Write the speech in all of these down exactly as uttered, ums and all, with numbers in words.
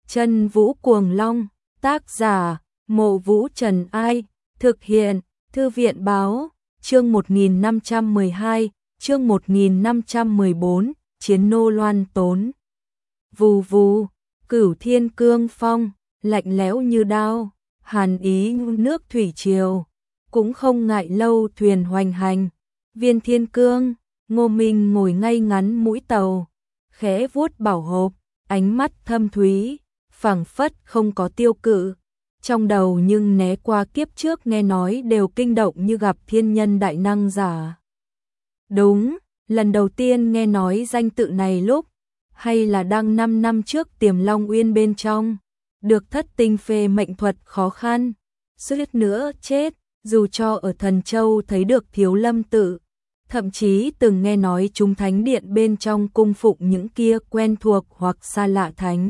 Chân Vũ Cuồng Long, tác giả, Mộ Vũ Trần Ai, thực hiện, Thư viện Báo, chương một nghìn năm trăm mười hai, chương một nghìn năm trăm mười bốn, Chiến nô loan tốn. Vù vù, Cửu Thiên Cương Phong, lạnh lẽo như đao, hàn ý như nước thủy triều, cũng không ngại lâu thuyền hoành hành. Viên Thiên Cương, Ngô Minh ngồi ngay ngắn mũi tàu, khẽ vuốt bảo hộp, ánh mắt thâm thúy, phảng phất không có tiêu cự. Trong đầu nhưng né qua kiếp trước nghe nói đều kinh động như gặp thiên nhân đại năng giả. Đúng, lần đầu tiên nghe nói danh tự này lúc, hay là đang năm năm trước Tiềm Long Uyên bên trong, được thất tinh phê mệnh thuật khó khăn, suýt nữa chết, dù cho ở Thần Châu thấy được Thiếu Lâm tự, thậm chí từng nghe nói chúng thánh điện bên trong cung phụng những kia quen thuộc hoặc xa lạ thánh.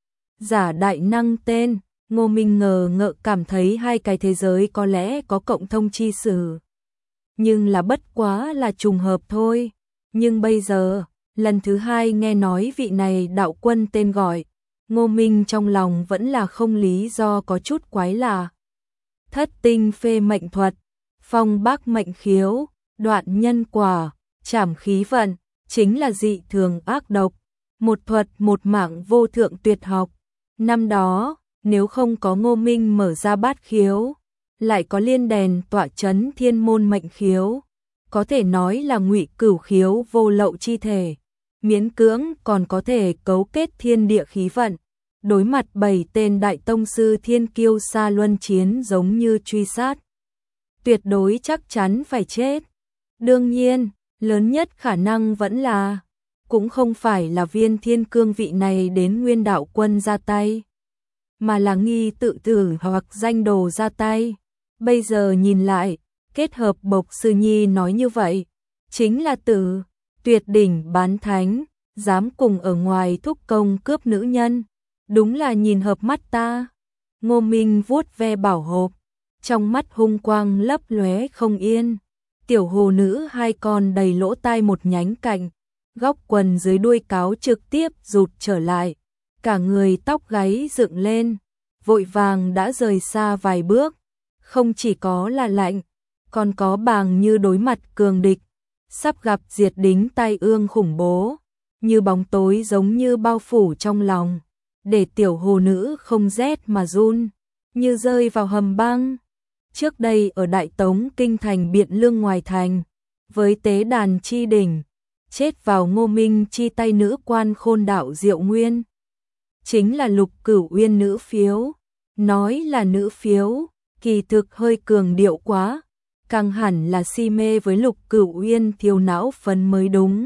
Giả đại năng tên, Ngô Minh ngờ ngợ cảm thấy hai cái thế giới có lẽ có cộng thông chi sử. Nhưng là bất quá là trùng hợp thôi. Nhưng bây giờ, lần thứ hai nghe nói vị này đạo quân tên gọi, Ngô Minh trong lòng vẫn là không lý do có chút quái lạ. Thất tinh phê mệnh thuật, phong bác mệnh khiếu, đoạn nhân quả, trảm khí vận, chính là dị thường ác độc, một thuật một mạng vô thượng tuyệt học. Năm đó, nếu không có Ngô Minh mở ra bát khiếu, lại có liên đèn tọa chấn thiên môn mệnh khiếu, có thể nói là ngụy cửu khiếu vô lậu chi thể, miễn cưỡng còn có thể cấu kết thiên địa khí vận, đối mặt bảy tên đại tông sư thiên kiêu xa luân chiến giống như truy sát. Tuyệt đối chắc chắn phải chết. Đương nhiên, lớn nhất khả năng vẫn là, cũng không phải là Viên Thiên Cương vị này đến Nguyên Đạo Quân ra tay, mà là nghi tự tử hoặc danh đồ ra tay. Bây giờ nhìn lại, kết hợp Bộc Sư Nhi nói như vậy, chính là tử, tuyệt đỉnh bán thánh, dám cùng ở ngoài thúc công cướp nữ nhân, đúng là nhìn hợp mắt ta. Ngô Minh vuốt ve bảo hộp, trong mắt hung quang lấp lóe không yên. Tiểu hồ nữ hai con đầy lỗ tai một nhánh cạnh, góc quần dưới đuôi cáo trực tiếp rụt trở lại, cả người tóc gáy dựng lên, vội vàng đã rời xa vài bước, không chỉ có là lạnh, còn có bàng như đối mặt cường địch, sắp gặp diệt đính tai ương khủng bố, như bóng tối giống như bao phủ trong lòng, để tiểu hồ nữ không rét mà run, như rơi vào hầm băng. Trước đây ở Đại Tống kinh thành Biện Lương ngoài thành, với tế đàn chi đỉnh, chết vào Ngô Minh chi tay nữ quan Khôn Đạo Diệu Nguyên. Chính là Lục Cửu Uyên nữ phiếu, nói là nữ phiếu, kỳ thực hơi cường điệu quá, càng hẳn là si mê với Lục Cửu Uyên thiếu não phấn mới đúng.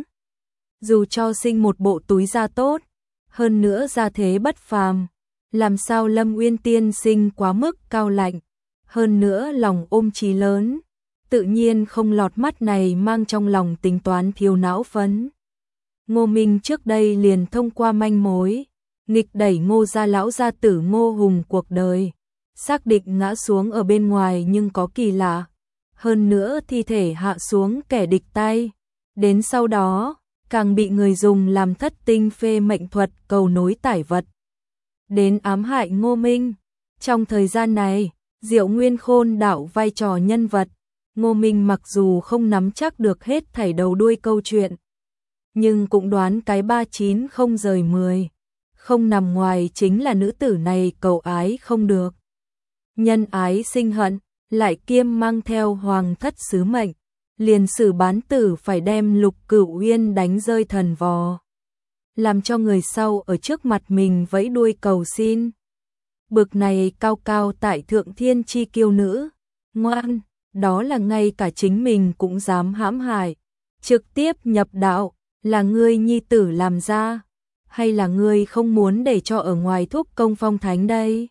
Dù cho sinh một bộ túi da tốt, hơn nữa gia thế bất phàm, làm sao Lâm Uyên tiên sinh quá mức cao lạnh, hơn nữa lòng ôm chí lớn, tự nhiên không lọt mắt này mang trong lòng tính toán thiếu não phấn. Ngô Minh trước đây liền thông qua manh mối, nghịch đẩy Ngô gia lão gia tử Ngô Hùng cuộc đời, xác định ngã xuống ở bên ngoài nhưng có kỳ lạ, hơn nữa thi thể hạ xuống kẻ địch tay, đến sau đó, càng bị người dùng làm thất tinh phê mệnh thuật cầu nối tải vật, đến ám hại Ngô Minh. Trong thời gian này, Diệu Nguyên Khôn Đạo vai trò nhân vật, Ngô Minh mặc dù không nắm chắc được hết thảy đầu đuôi câu chuyện, nhưng cũng đoán cái ba chín không rời mười, không nằm ngoài chính là nữ tử này cầu ái không được. Nhân ái sinh hận, lại kiêm mang theo hoàng thất sứ mệnh, liền xử bán tử phải đem Lục Cửu Uyên đánh rơi thần vò, làm cho người sau ở trước mặt mình vẫy đuôi cầu xin. Bực này cao cao tại thượng thiên chi kiêu nữ, ngoan, đó là ngay cả chính mình cũng dám hãm hại, trực tiếp nhập đạo, là ngươi nhi tử làm ra, hay là ngươi không muốn để cho ở ngoài thúc công phong thánh đây?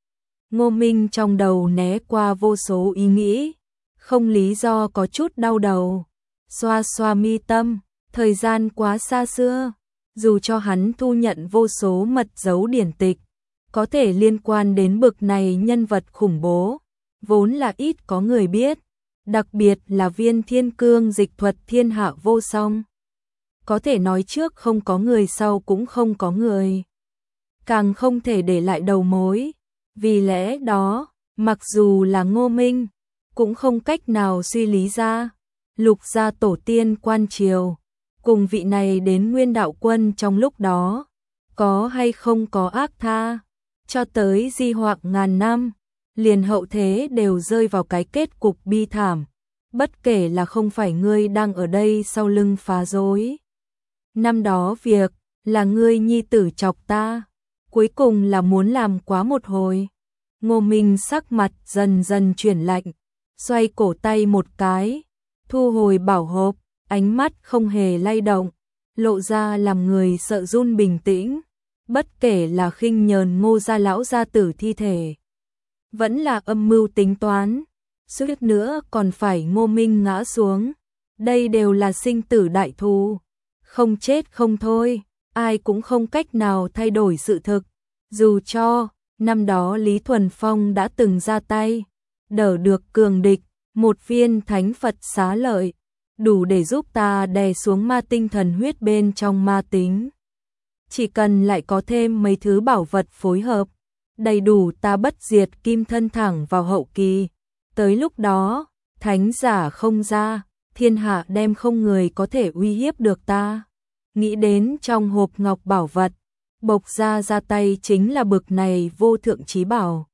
Ngô Minh trong đầu né qua vô số ý nghĩ, không lý do có chút đau đầu, xoa xoa mi tâm, thời gian quá xa xưa, dù cho hắn thu nhận vô số mật dấu điển tịch, có thể liên quan đến bực này nhân vật khủng bố, vốn là ít có người biết, đặc biệt là Viên Thiên Cương dịch thuật thiên hạ vô song. Có thể nói trước không có người sau cũng không có người. càng không thể để lại đầu mối. Vì lẽ đó, mặc dù là Ngô Minh, cũng không cách nào suy lý ra, Lục gia tổ tiên quan triều, cùng vị này đến Nguyên Đạo Quân trong lúc đó, có hay không có ác tha, cho tới di hoạc ngàn năm, liền hậu thế đều rơi vào cái kết cục bi thảm, bất kể là không phải ngươi đang ở đây sau lưng phá rối. Năm đó việc là ngươi nhi tử chọc ta, cuối cùng là muốn làm quá một hồi. Ngô Minh sắc mặt dần dần chuyển lạnh, xoay cổ tay một cái, thu hồi bảo hộp, ánh mắt không hề lay động, lộ ra làm người sợ run bình tĩnh, bất kể là khinh nhờn Ngô gia lão gia tử thi thể, vẫn là âm mưu tính toán, suýt nữa còn phải Ngô Minh ngã xuống, đây đều là sinh tử đại thù, không chết không thôi, ai cũng không cách nào thay đổi sự thực, dù cho năm đó Lý Thuần Phong đã từng ra tay, đỡ được cường địch, một viên thánh Phật xá lợi, đủ để giúp ta đè xuống ma tinh thần huyết bên trong ma tính. Chỉ cần lại có thêm mấy thứ bảo vật phối hợp, đầy đủ ta bất diệt kim thân thẳng vào hậu kỳ. Tới lúc đó, thánh giả không ra, thiên hạ đem không người có thể uy hiếp được ta. Nghĩ đến trong hộp ngọc bảo vật, bộc ra ra tay chính là bực này vô thượng chí bảo.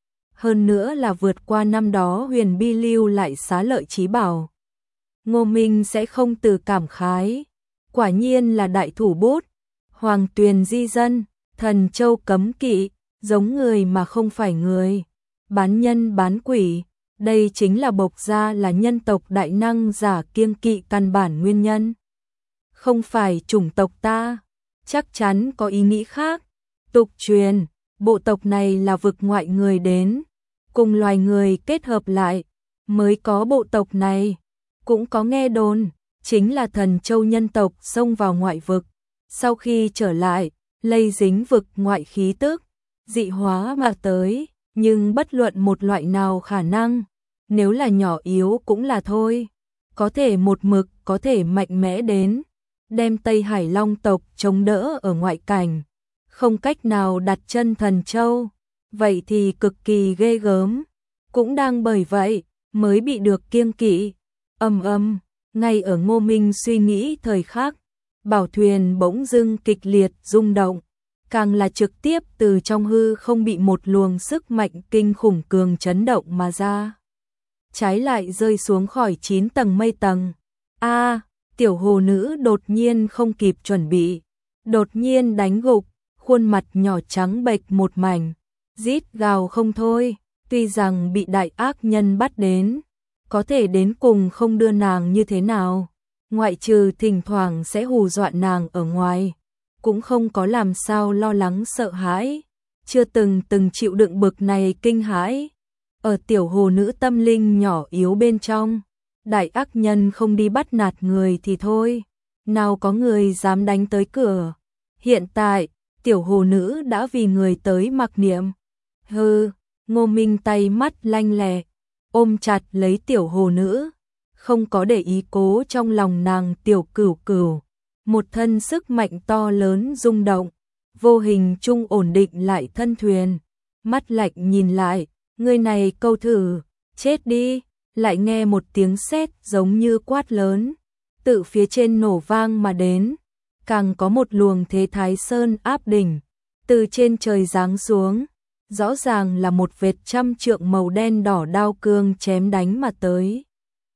Hơn nữa là vượt qua năm đó Huyền Bi lưu lại xá lợi chí bảo. Ngô Minh sẽ không từ cảm khái, quả nhiên là đại thủ bút, Hoàng Tuyền di dân, Thần Châu cấm kỵ, giống người mà không phải người, bán nhân bán quỷ, đây chính là bộc ra là nhân tộc đại năng giả kiêng kỵ căn bản nguyên nhân. Không phải chủng tộc ta, chắc chắn có ý nghĩ khác. Tục truyền, bộ tộc này là vực ngoại người đến, cùng loài người kết hợp lại, mới có bộ tộc này. Cũng có nghe đồn, chính là Thần Châu nhân tộc xông vào ngoại vực, sau khi trở lại, lây dính vực ngoại khí tức, dị hóa mà tới, nhưng bất luận một loại nào khả năng, nếu là nhỏ yếu cũng là thôi, có thể một mực, có thể mạnh mẽ đến, đem Tây Hải Long tộc chống đỡ ở ngoại cảnh, không cách nào đặt chân Thần Châu, vậy thì cực kỳ ghê gớm, cũng đang bởi vậy, mới bị được kiêng kỵ. Âm âm, ngay ở Ngô Minh suy nghĩ thời khắc, bảo thuyền bỗng dưng kịch liệt rung động, càng là trực tiếp từ trong hư không bị một luồng sức mạnh kinh khủng cường chấn động mà ra. Trái lại rơi xuống khỏi chín tầng mây tầng. A, tiểu hồ nữ đột nhiên không kịp chuẩn bị, đột nhiên đánh gục, khuôn mặt nhỏ trắng bệch một mảnh, rít gào không thôi, tuy rằng bị đại ác nhân bắt đến, có thể đến cùng không đưa nàng như thế nào, ngoại trừ thỉnh thoảng sẽ hù dọa nàng ở ngoài, cũng không có làm sao lo lắng sợ hãi, chưa từng từng chịu đựng bực này kinh hãi. Ở tiểu hồ nữ tâm linh nhỏ yếu bên trong, đại ác nhân không đi bắt nạt người thì thôi, nào có người dám đánh tới cửa. Hiện tại, tiểu hồ nữ đã vì người tới mặc niệm. Hừ, Ngô Minh tay mắt lanh lẹ, ôm chặt lấy tiểu hồ nữ, không có để ý cố trong lòng nàng tiểu cửu cửu. Một thân sức mạnh to lớn rung động, vô hình chung ổn định lại thân thuyền. Mắt lạnh nhìn lại, người này câu thử, chết đi, lại nghe một tiếng sét giống như quát lớn, tự phía trên nổ vang mà đến, càng có một luồng thế thái sơn áp đỉnh, từ trên trời giáng xuống, rõ ràng là một vệt trăm trượng màu đen đỏ đao cương chém đánh mà tới.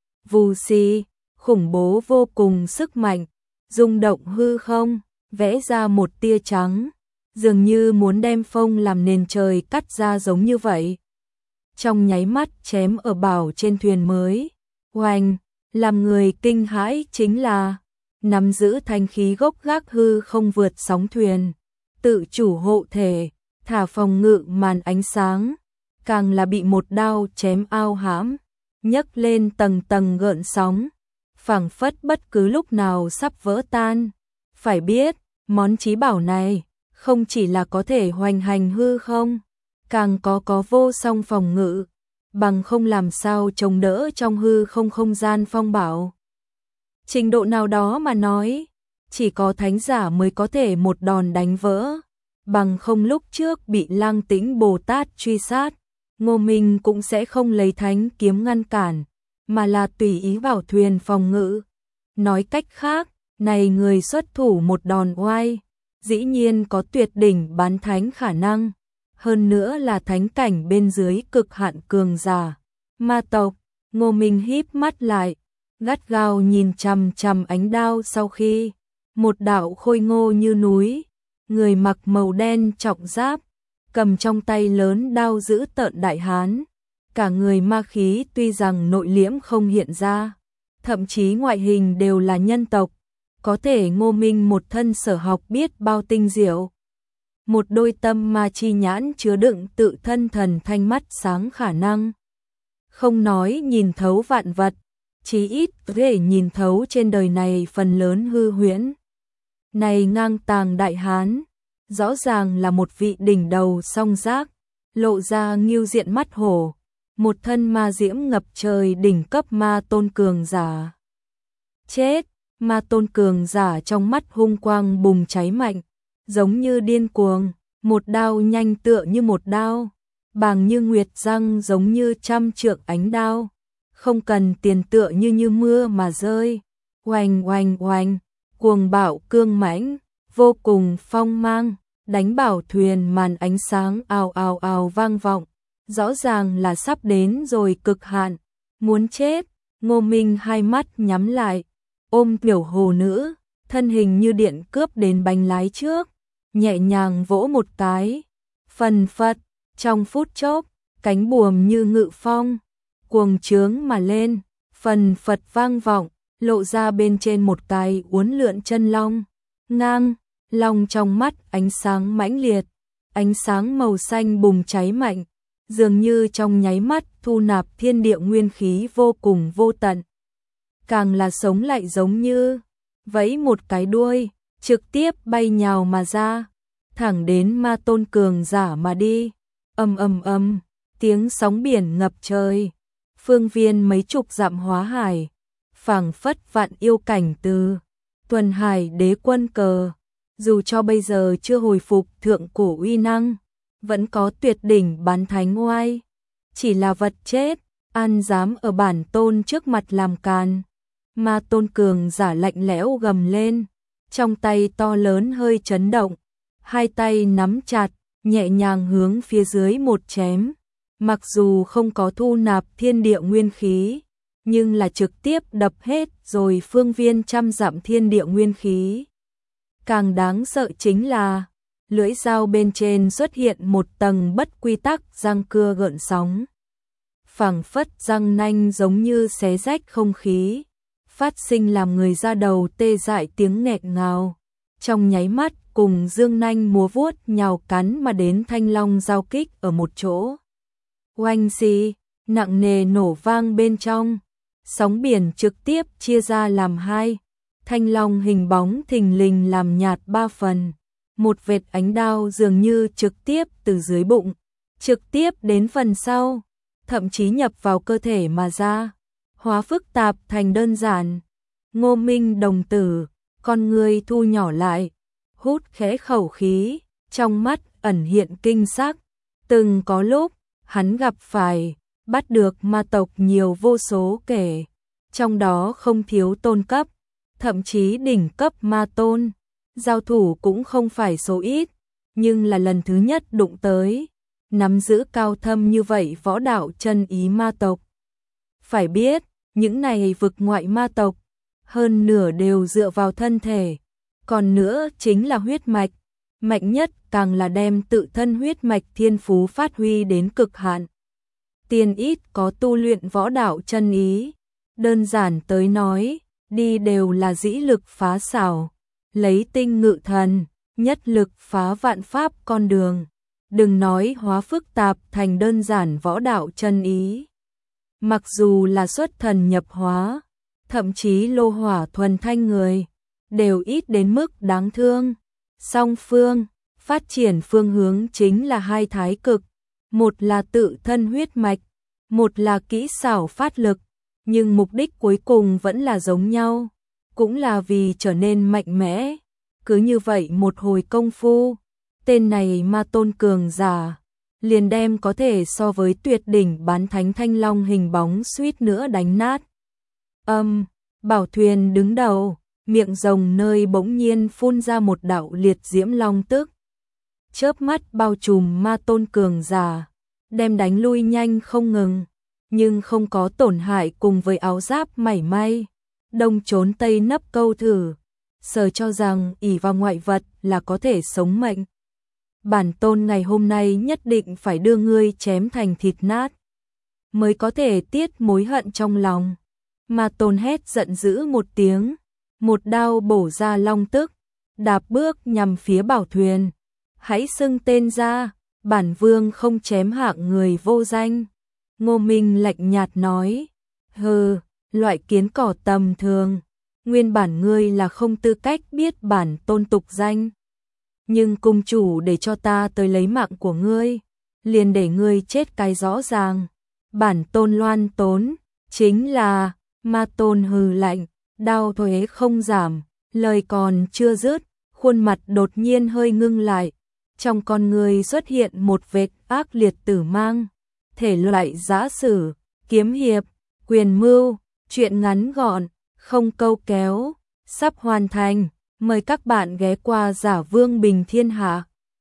Vù xì, khủng bố vô cùng sức mạnh, rung động hư không, vẽ ra một tia trắng, dường như muốn đem phong làm nền trời cắt ra giống như vậy. Trong nháy mắt chém ở bảo trên thuyền mới, oanh, làm người kinh hãi chính là nắm giữ thanh khí gốc gác hư không vượt sóng thuyền, tự chủ hộ thể, thả phòng ngự màn ánh sáng, càng là bị một đao chém ao hãm, nhấc lên tầng tầng gợn sóng, phảng phất bất cứ lúc nào sắp vỡ tan. Phải biết, món chí bảo này không chỉ là có thể hoành hành hư không, càng có có vô song phòng ngự, bằng không làm sao chống đỡ trong hư không không gian phong bảo. Trình độ nào đó mà nói, chỉ có thánh giả mới có thể một đòn đánh vỡ. bằng không lúc trước bị Lăng Tĩnh Bồ Tát truy sát, Ngô Minh cũng sẽ không lấy thánh kiếm ngăn cản, mà là tùy ý vào thuyền phòng ngự. Nói cách khác, này người xuất thủ một đòn oai, dĩ nhiên có tuyệt đỉnh bán thánh khả năng, hơn nữa là thánh cảnh bên dưới cực hạn cường giả. Ma tộc, Ngô Minh híp mắt lại, gắt gao nhìn chằm chằm ánh đao sau khi, một đạo khôi ngô như núi, người mặc màu đen trọng giáp, cầm trong tay lớn đao giữ tợn đại hán, cả người ma khí tuy rằng nội liễm không hiện ra, thậm chí ngoại hình đều là nhân tộc, có thể Ngô Minh một thân sở học biết bao tinh diệu. Một đôi tâm ma chi nhãn chứa đựng tự thân thần thanh mắt sáng khả năng. Không nói nhìn thấu vạn vật, chí ít có thể nhìn thấu trên đời này phần lớn hư huyễn. Này ngang tàng đại hán, rõ ràng là một vị đỉnh đầu song giác, lộ ra ngưu diện mắt hổ, một thân ma diễm ngập trời đỉnh cấp ma tôn cường giả. Chết, ma tôn cường giả trong mắt hung quang bùng cháy mạnh, giống như điên cuồng, một đao nhanh tựa như một đao, bàng như nguyệt răng giống như trăm trượng ánh đao, không cần tiền tựa như như mưa mà rơi, oanh oanh oanh, cuồng bạo cương mãnh, vô cùng phong mang, đánh bảo thuyền màn ánh sáng ào ào ào vang vọng, rõ ràng là sắp đến rồi cực hạn, muốn chết. Ngô Minh hai mắt nhắm lại, ôm tiểu hồ nữ, thân hình như điện cướp đến bánh lái trước, nhẹ nhàng vỗ một cái, phần phật, trong phút chốc, cánh buồm như ngự phong, cuồng trướng mà lên, phần phật vang vọng, lộ ra bên trên một cái uốn lượn chân long, ngang, long trong mắt ánh sáng mãnh liệt, ánh sáng màu xanh bùng cháy mạnh, dường như trong nháy mắt thu nạp thiên địa nguyên khí vô cùng vô tận. Càng là sống lại giống như vẫy một cái đuôi, trực tiếp bay nhào mà ra, thẳng đến ma tôn cường giả mà đi. Ầm ầm ầm, tiếng sóng biển ngập trời, phương viên mấy chục dặm hóa hải, phảng phất vạn yêu cảnh từ Tuần Hải Đế Quân cờ, dù cho bây giờ chưa hồi phục thượng cổ uy năng, vẫn có tuyệt đỉnh bán thánh oai, chỉ là vật chết, an dám ở bản tôn trước mặt làm càn. Ma tôn cường giả lạnh lẽo gầm lên, trong tay to lớn hơi chấn động, hai tay nắm chặt, nhẹ nhàng hướng phía dưới một chém, mặc dù không có thu nạp thiên địa nguyên khí, nhưng là trực tiếp đập hết rồi phương viên trăm dặm thiên địa nguyên khí. Càng đáng sợ chính là, lưỡi dao bên trên xuất hiện một tầng bất quy tắc răng cưa gợn sóng, phảng phất răng nanh giống như xé rách không khí, phát sinh làm người da đầu tê dại tiếng nghẹn ngào, trong nháy mắt cùng dương nanh múa vuốt nhào cắn mà đến thanh long giao kích ở một chỗ. Oanh xì, nặng nề nổ vang bên trong, sóng biển trực tiếp chia ra làm hai, thanh long hình bóng thình lình làm nhạt ba phần, một vệt ánh đao dường như trực tiếp từ dưới bụng, trực tiếp đến phần sau, thậm chí nhập vào cơ thể mà ra, hóa phức tạp thành đơn giản. Ngô Minh đồng tử, con người thu nhỏ lại, hút khẽ khẩu khí, trong mắt ẩn hiện kinh sắc. Từng có lúc, hắn gặp phải, bắt được ma tộc nhiều vô số kể, trong đó không thiếu tôn cấp, thậm chí đỉnh cấp ma tôn, giao thủ cũng không phải số ít, nhưng là lần thứ nhất đụng tới, nắm giữ cao thâm như vậy võ đạo chân ý ma tộc. Phải biết, những này vực ngoại ma tộc, hơn nửa đều dựa vào thân thể, còn nữa chính là huyết mạch, mạnh nhất càng là đem tự thân huyết mạch thiên phú phát huy đến cực hạn. Tiền ít có tu luyện võ đạo chân ý, đơn giản tới nói, đi đều là dĩ lực phá xảo, lấy tinh ngự thần, nhất lực phá vạn pháp con đường, đừng nói hóa phức tạp thành đơn giản võ đạo chân ý. Mặc dù là xuất thần nhập hóa, thậm chí lô hỏa thuần thanh người, đều ít đến mức đáng thương. Song phương, phát triển phương hướng chính là hai thái cực, một là tự thân huyết mạch, một là kỹ xảo phát lực, nhưng mục đích cuối cùng vẫn là giống nhau, cũng là vì trở nên mạnh mẽ. Cứ như vậy một hồi công phu, tên này ma tôn cường giả, liền đem có thể so với tuyệt đỉnh bán thánh thanh long hình bóng suýt nữa đánh nát. Âm, bảo thuyền đứng đầu, miệng rồng nơi bỗng nhiên phun ra một đạo liệt diễm long tức. Chớp mắt bao trùm ma tôn cường giả, đem đánh lui nhanh không ngừng, nhưng không có tổn hại cùng với áo giáp mảy may. Đông trốn tây nấp câu thử, sờ cho rằng ỷ vào ngoại vật là có thể sống mệnh. Bản tôn ngày hôm nay nhất định phải đưa ngươi chém thành thịt nát, mới có thể tiết mối hận trong lòng. Ma tôn hét giận dữ một tiếng, một đao bổ ra long tức, đạp bước nhằm phía bảo thuyền. Hãy xưng tên ra, bản vương không chém hạng người vô danh. Ngô Minh lạnh nhạt nói, hừ, loại kiến cỏ tầm thường, nguyên bản ngươi là không tư cách biết bản tôn tục danh. Nhưng cung chủ để cho ta tới lấy mạng của ngươi, liền để ngươi chết cái rõ ràng. Bản tôn loan tốn, chính là, ma tôn hừ lạnh, đao thuế không giảm, lời còn chưa dứt, khuôn mặt đột nhiên hơi ngưng lại. Trong con người xuất hiện một vệt ác liệt tử mang, thể loại giã sử, kiếm hiệp, quyền mưu, chuyện ngắn gọn, không câu kéo, sắp hoàn thành. Mời các bạn ghé qua Giả Vương Bình Thiên Hạ.